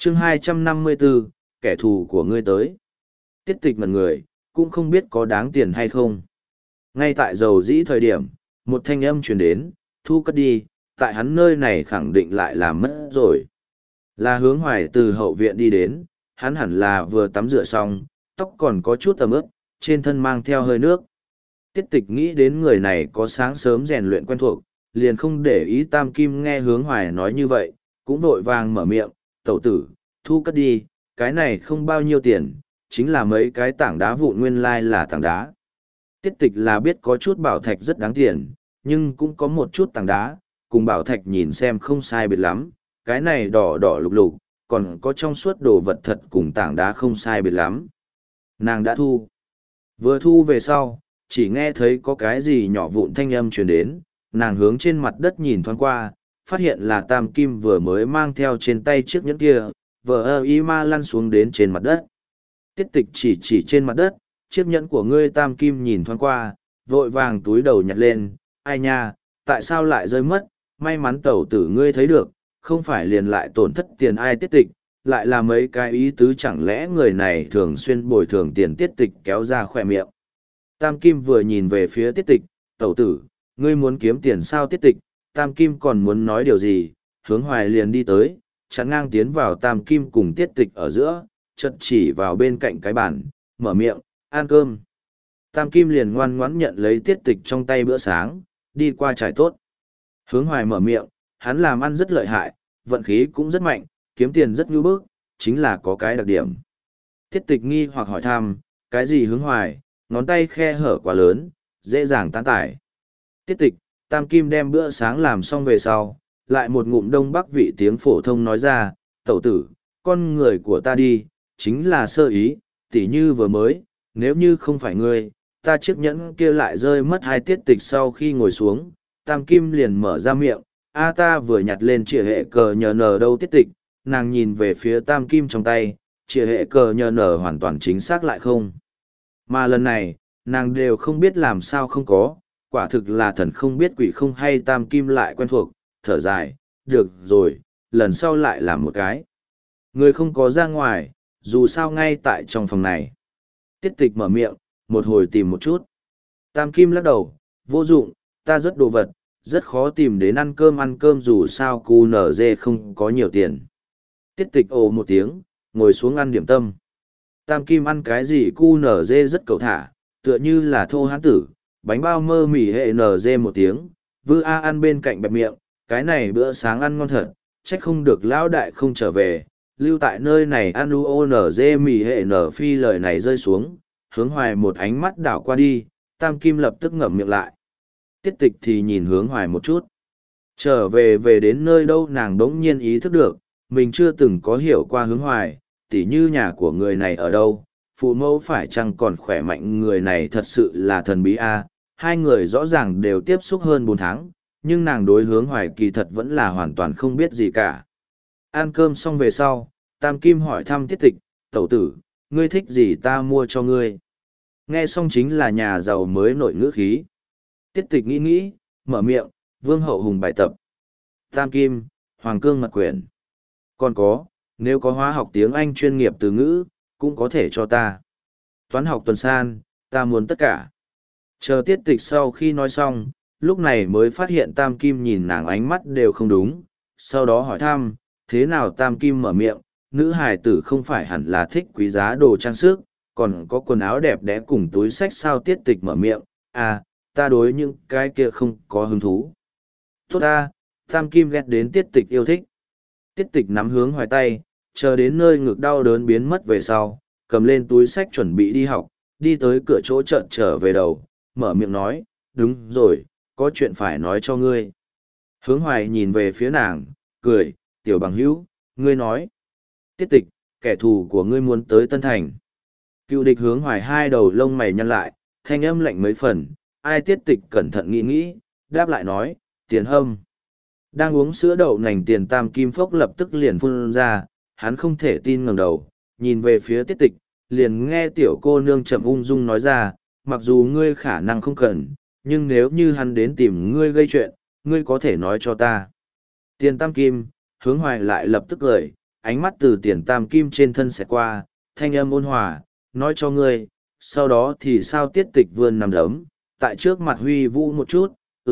chương 254, kẻ thù của ngươi tới. Tiết tịch ngẩn người, cũng không biết có đáng tiền hay không. Ngay tại dầu dĩ thời điểm, một thanh âm truyền đến, thu cất đi, tại hắn nơi này khẳng định lại là mất rồi. Là Hướng Hoài từ hậu viện đi đến, hắn hẳn là vừa tắm rửa xong, tóc còn có chút tầm ướt, trên thân mang theo hơi nước. Tiết tịch nghĩ đến người này có sáng sớm rèn luyện quen thuộc, liền không để ý Tam Kim nghe Hướng Hoài nói như vậy, cũng vội vàng mở miệng, tẩu tử, thu cất đi, cái này không bao nhiêu tiền, chính là mấy cái tảng đá vụn nguyên lai là tảng đá. Tiết tịch là biết có chút bảo thạch rất đáng tiền, nhưng cũng có một chút tảng đá, cùng bảo thạch nhìn xem không sai biệt lắm, cái này đỏ đỏ lục lục, còn có trong suốt đồ vật thật cùng tảng đá không sai biệt lắm. Nàng đã thu. Vừa thu về sau, chỉ nghe thấy có cái gì nhỏ vụn thanh âm truyền đến, nàng hướng trên mặt đất nhìn thoáng qua, phát hiện là Tam Kim vừa mới mang theo trên tay chiếc nhẫn kia, vờ y ma lăn xuống đến trên mặt đất. Tiết tịch chỉ trên mặt đất, chiếc nhẫn của ngươi. Tam Kim nhìn thoáng qua, vội vàng túi đầu nhặt lên, ai nha, tại sao lại rơi mất, may mắn tẩu tử ngươi thấy được, không phải liền lại tổn thất tiền ai. Tiết tịch, lại là mấy cái ý tứ, chẳng lẽ người này thường xuyên bồi thường tiền. Tiết tịch kéo ra khỏe miệng. Tam Kim vừa nhìn về phía Tiết tịch, tẩu tử, ngươi muốn kiếm tiền sao. Tiết tịch, Tam Kim còn muốn nói điều gì, Hướng Hoài liền đi tới, chắn ngang tiến vào Tam Kim cùng Tiết tịch ở giữa, chợt chỉ vào bên cạnh cái bàn, mở miệng, ăn cơm. Tam Kim liền ngoan ngoãn nhận lấy Tiết tịch trong tay bữa sáng, đi qua trải tốt. Hướng Hoài mở miệng, hắn làm ăn rất lợi hại, vận khí cũng rất mạnh, kiếm tiền rất ngưu bức, chính là có cái đặc điểm. Tiết tịch nghi hoặc hỏi thăm, cái gì. Hướng Hoài, ngón tay khe hở quá lớn, dễ dàng tán tải. Tiết tịch, Tam Kim đem bữa sáng làm xong về sau, lại một ngụm đông bắc vị tiếng phổ thông nói ra, tẩu tử, con người của ta đi, chính là sơ ý, tỉ như vừa mới, nếu như không phải ngươi, ta chiếc nhẫn kia lại rơi mất. Hai. Tiết tịch sau khi ngồi xuống, Tam Kim liền mở ra miệng, a ta vừa nhặt lên chìa hệ cờ nhờ nở đâu. Tiết tịch, nàng nhìn về phía Tam Kim trong tay, chìa hệ cờ nhờ nở hoàn toàn chính xác lại không. Mà lần này, nàng đều không biết làm sao không có, quả thực là thần không biết quỷ không hay. Tam Kim lại quen thuộc, thở dài, được rồi, lần sau lại làm một cái. Người không có ra ngoài, dù sao ngay tại trong phòng này. Tiết tịch mở miệng, một hồi tìm một chút. Tam Kim lắc đầu, vô dụng, ta rất đồ vật, rất khó tìm đến ăn cơm dù sao cu nở dê không có nhiều tiền. Tiết tịch ồ một tiếng, ngồi xuống ăn điểm tâm. Tam Kim ăn cái gì cu nở dê rất cầu thả, tựa như là thô hán tử, bánh bao mơ mỉ hệ nở dê một tiếng, vư a ăn bên cạnh bẹp miệng, cái này bữa sáng ăn ngon thật, trách không được lão đại không trở về, lưu tại nơi này ăn u nở dê mỉ hệ nở phi. Lời này rơi xuống, Hướng Hoài một ánh mắt đảo qua đi, Tam Kim lập tức ngậm miệng lại. Tiết tịch thì nhìn Hướng Hoài một chút. Trở về đến nơi đâu nàng đống nhiên ý thức được, mình chưa từng có hiểu qua Hướng Hoài, tỉ như nhà của người này ở đâu, phụ mẫu phải chăng còn khỏe mạnh. Người này thật sự là thần bí a. Hai người rõ ràng đều tiếp xúc hơn 4 tháng, nhưng nàng đối Hướng Hoài kỳ thật vẫn là hoàn toàn không biết gì cả. Ăn cơm xong về sau, Tam Kim hỏi thăm Tiết tịch, tẩu tử, ngươi thích gì ta mua cho ngươi. Nghe xong chính là nhà giàu mới nổi ngữ khí. Tiết tịch nghĩ, mở miệng, Vương Hậu Hùng bài tập. Tam Kim, Hoàng Cương mật quyển. Còn có, nếu có hóa học tiếng Anh chuyên nghiệp từ ngữ, cũng có thể cho ta. Toán học tuần san, ta muốn tất cả. Chờ Tiết tịch sau khi nói xong, lúc này mới phát hiện Tam Kim nhìn nàng ánh mắt đều không đúng, sau đó hỏi thăm, thế nào. Tam Kim mở miệng, nữ hài tử không phải hẳn là thích quý giá đồ trang sức, còn có quần áo đẹp đẽ cùng túi xách sao. Tiết tịch mở miệng, à, ta đối những cái kia không có hứng thú. Tốt ta, Tam Kim ghét đến Tiết tịch yêu thích. Tiết tịch nắm Hướng Hoài tay, chờ đến nơi ngực đau đớn biến mất về sau, cầm lên túi xách chuẩn bị đi học, đi tới cửa chỗ chợt trở về đầu, mở miệng nói, đúng rồi, có chuyện phải nói cho ngươi. Hướng Hoài nhìn về phía nàng, cười, tiểu bằng hữu, ngươi nói. Tiết tịch, kẻ thù của ngươi muốn tới Tân Thành. Cựu địch. Hướng Hoài hai đầu lông mày nhăn lại, thanh âm lạnh mấy phần, ai. Tiết tịch cẩn thận nghĩ, đáp lại nói, Tiền Hâm. Đang uống sữa đậu nành Tiền Tam Kim phốc lập tức liền phun ra, hắn không thể tin ngẩng đầu, nhìn về phía Tiết tịch, liền nghe tiểu cô nương chậm ung dung nói ra, mặc dù ngươi khả năng không cần, nhưng nếu như hắn đến tìm ngươi gây chuyện, ngươi có thể nói cho ta. Tiền Tam Kim. Hướng Hoài lại lập tức cười, ánh mắt từ tiền tam kim trên thân xẹt qua, thanh âm ôn hòa, nói cho ngươi, sau đó thì sao tiết tịch vươn nằm đấm, tại trước mặt huy vũ một chút,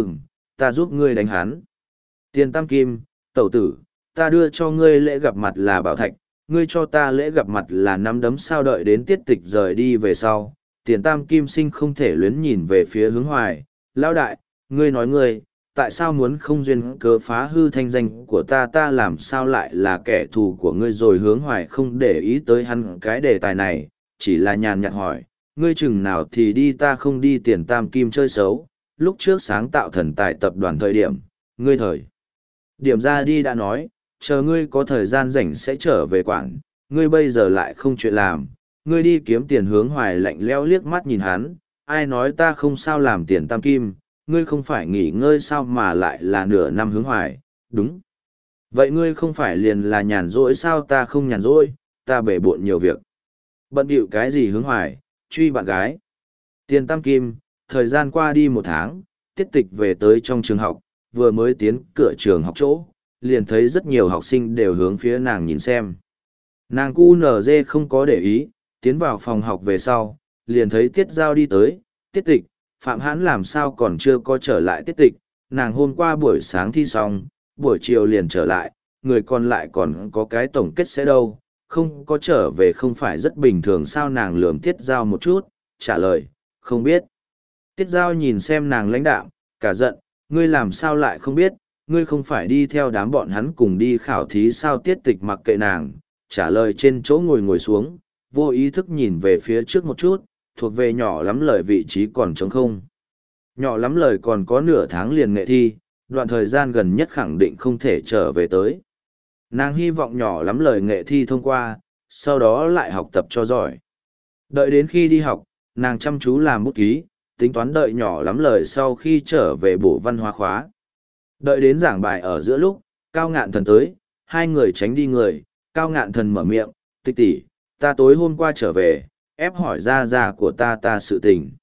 ta giúp ngươi đánh hắn. Tiền tam kim, tẩu tử, ta đưa cho ngươi lễ gặp mặt là bảo thạch, ngươi cho ta lễ gặp mặt là nắm đấm sao đợi đến tiết tịch rời đi về sau. Tiền tam kim sinh không thể luyến nhìn về phía hướng hoài, lão đại, ngươi nói ngươi, tại sao muốn không duyên cớ phá hư thanh danh của ta làm sao lại là kẻ thù của ngươi rồi hướng hoài không để ý tới hắn cái đề tài này, chỉ là nhàn nhạt hỏi, ngươi chừng nào thì đi ta không đi tiền tam kim chơi xấu, lúc trước sáng tạo thần tài tập đoàn thời điểm, ngươi thời. Điểm ra đi đã nói, chờ ngươi có thời gian rảnh sẽ trở về quản, ngươi bây giờ lại không chuyện làm, ngươi đi kiếm tiền hướng hoài lạnh leo liếc mắt nhìn hắn, ai nói ta không sao làm tiền tam kim, ngươi không phải nghỉ ngơi sao mà lại là nửa năm hướng hoài, đúng. Vậy ngươi không phải liền là nhàn rỗi sao ta không nhàn rỗi, ta bể bộn nhiều việc. Bận bịu cái gì hướng hoài, truy bạn gái. Tiền tam kim, thời gian qua đi 1 tháng, tiết tịch về tới trong trường học, vừa mới tiến cửa trường học chỗ, liền thấy rất nhiều học sinh đều hướng phía nàng nhìn xem. Nàng QNZ không có để ý, tiến vào phòng học về sau, liền thấy Tiết Giao đi tới, tiết tịch, Phạm Hãn làm sao còn chưa có trở lại tiết tịch, nàng hôm qua buổi sáng thi xong, buổi chiều liền trở lại, người còn lại còn có cái tổng kết sẽ đâu, không có trở về không phải rất bình thường sao nàng lườm Tiết Giao một chút, trả lời, không biết. Tiết Giao nhìn xem nàng lãnh đạm, cả giận, ngươi làm sao lại không biết, ngươi không phải đi theo đám bọn hắn cùng đi khảo thí sao tiết tịch mặc kệ nàng, trả lời trên chỗ ngồi xuống, vô ý thức nhìn về phía trước một chút, thuộc về nhỏ lắm lời vị trí còn trống không. Nhỏ lắm lời còn có nửa tháng liền nghệ thi, đoạn thời gian gần nhất khẳng định không thể trở về tới. Nàng hy vọng nhỏ lắm lời nghệ thi thông qua, sau đó lại học tập cho giỏi. Đợi đến khi đi học, nàng chăm chú làm bút ký, tính toán đợi nhỏ lắm lời sau khi trở về bổ văn hóa khóa. Đợi đến giảng bài ở giữa lúc, Cao Ngạn Thần tới, hai người tránh đi người, Cao Ngạn Thần mở miệng, tịch tỷ, ta tối hôm qua trở về, ép hỏi ra của ta sự tình.